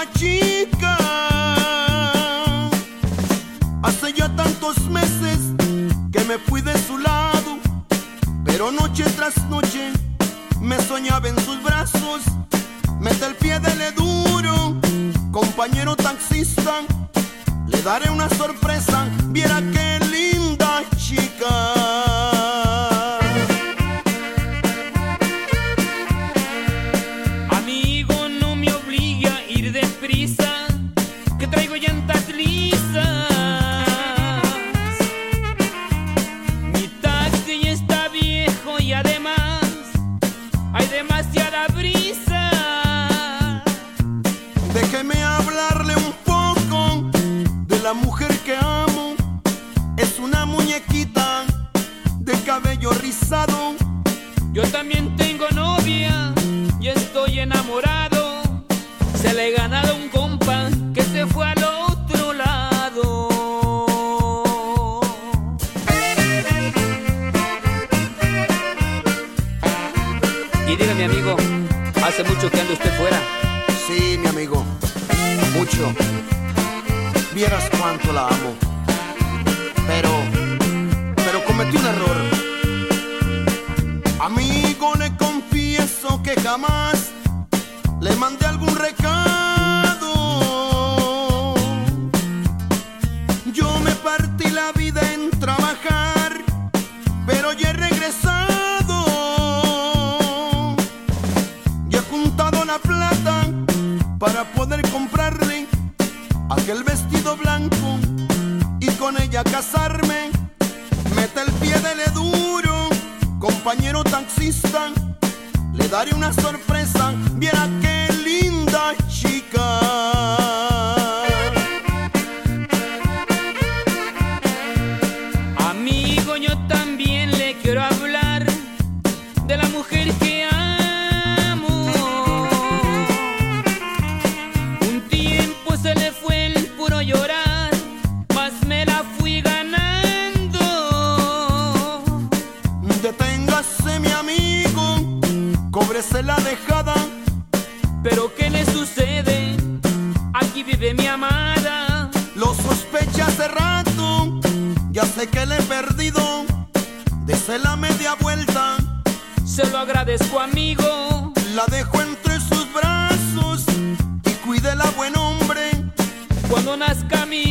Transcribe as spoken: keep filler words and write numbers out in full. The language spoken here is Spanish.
chica. Hace ya tantos meses que me fui de su lado, pero noche tras noche me soñaba en sus brazos. Mete el pie, dele duro, compañero taxista, le daré una sorpresa, viera qué linda chica. Amigo, no me obligue a ir deprisa, que traigo llantas lisas. Mi taxi ya está viejo y además hay demasiada brisa. Déjeme hablarle un poco de la mujer que amo. Es una muñequita de cabello rizado. Yo también tengo novia y estoy enamorado. Se le he ganado a un compa que se fue al otro lado. Y dígame, amigo, ¿hace mucho que anda usted fuera? Sí, mi amigo, mucho. Vieras cuánto la amo. Pero, pero cometí un error. Amigo, le confieso que jamás le mandé algún recado. Yo me partí la vida en trabajar, pero ya he regresado. Y he juntado la plata para poder comprarle aquel vestido blanco y con ella casarme. Mete el pie, dele duro, compañero taxista, le daré una sorpresa, viera qué linda chica. Amigo, yo también le quiero hablar de la mujer que amo. Un tiempo se le fue el puro llorar, mas me la fui ganando. Deténgase, mi amigo, cóbrese la dejada. Pero ¿qué le sucede? Aquí vive mi amada. Lo sospecha hace rato, ya sé que le he perdido. Dese la media vuelta, Se lo agradezco, amigo. la dejo entre sus brazos y cuídela, buen hombre. Cuando nazca mi